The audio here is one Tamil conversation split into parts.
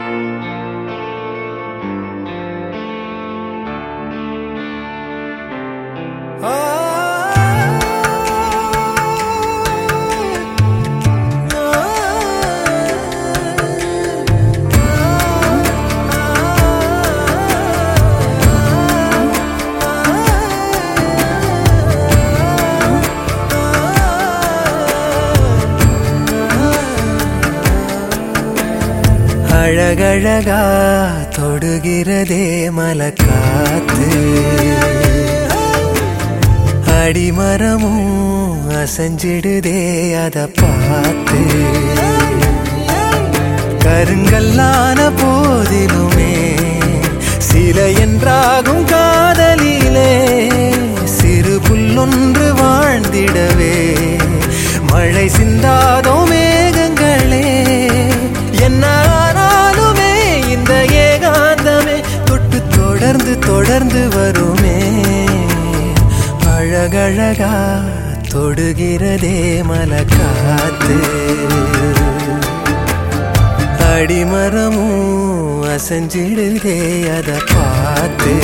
அழகழகா தொடுகிறதே மலக்காத்து, அடிமரமும் அசைஞ்சிடுதே அத பார்த்து. கருங்கல்லான போதிலுமே சில என்றாகும் காதலிலே, சிறு புல்லொன்று வாழ்ந்திடவே மழை சிந்தாதோ மேகங்களே. என்ன ஆனாலுமே இந்த ஏகாந்தமே தொட்டு தொடர்ந்து தொடர்ந்து வருமே. அழகழகா தொடுகிறதே மலக்காத்து, அடிமரமும் அசைஞ்சிடுதே அத பார்த்து.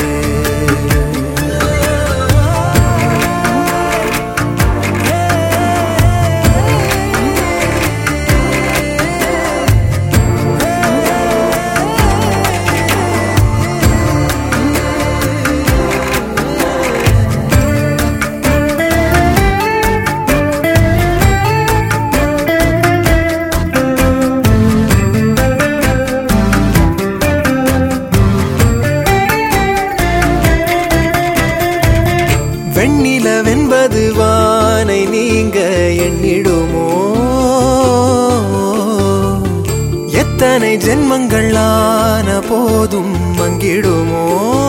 வெண்ணிலவென்பது வானை நீங்க எண்ணிடுமோ, எத்தனை ஜென்மங்கள் ஆன போதும் மங்கிடுமோ.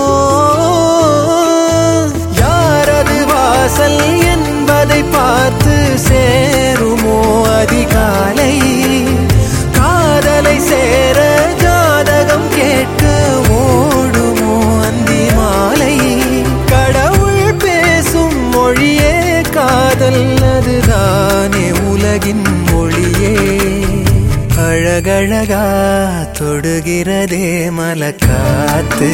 யாரது வாசல் என்பதை பார்த்து சேருமோ அதிகாலை. காதலை சேர ஜாதகம் கேட்க ஓடுமோ அந்தி மாலை. மொழியே காதல், அதுதானே உலகின் மொழியே. அழகழகா தொடுகிறதே மலக்காத்து,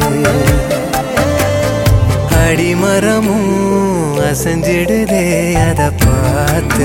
அடிமரமும் அசைஞ்சிடுதே அத பார்த்து.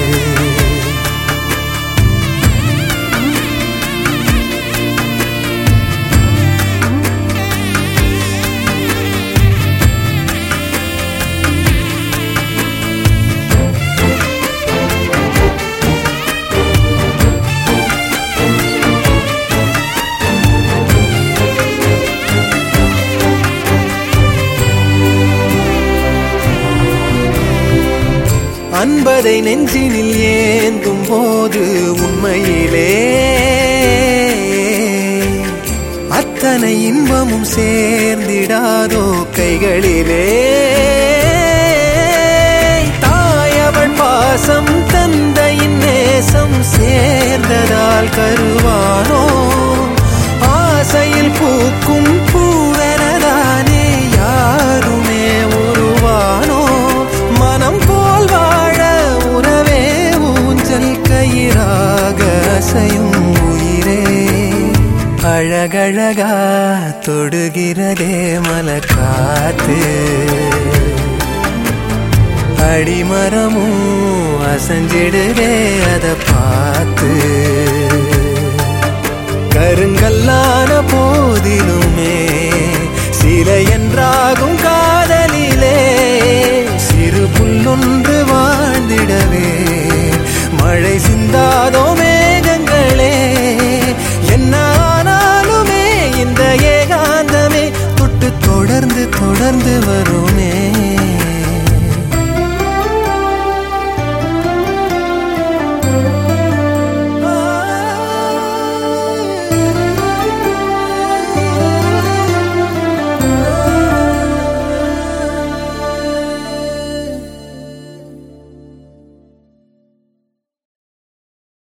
அன்பதை நெஞ்சினில் ஏந்தும் போது உண்மையிலே அத்தனை இன்பமும் சேர்ந்திடாதோ கைகளிலே. தாயவள் பாசம் தந்தையின் நேசம் சேர்ந்ததால் கருவானோ. ஆசையில் பூக்கும் பூவெனதானே யாருமே உருவானோ. மனம் போல் வாழ உறவே ஊஞ்சல் கயிறாக அசையும் உயிரே. அழகழகா தொடுகிறதே மலக்காத்து, அடிமரமும் அசைஞ்சிடுதே அத பார்த்து. கருங்கல்லான போதிலுமே சில என்றாகும் காதலிலே, சிறு புல்லொன்று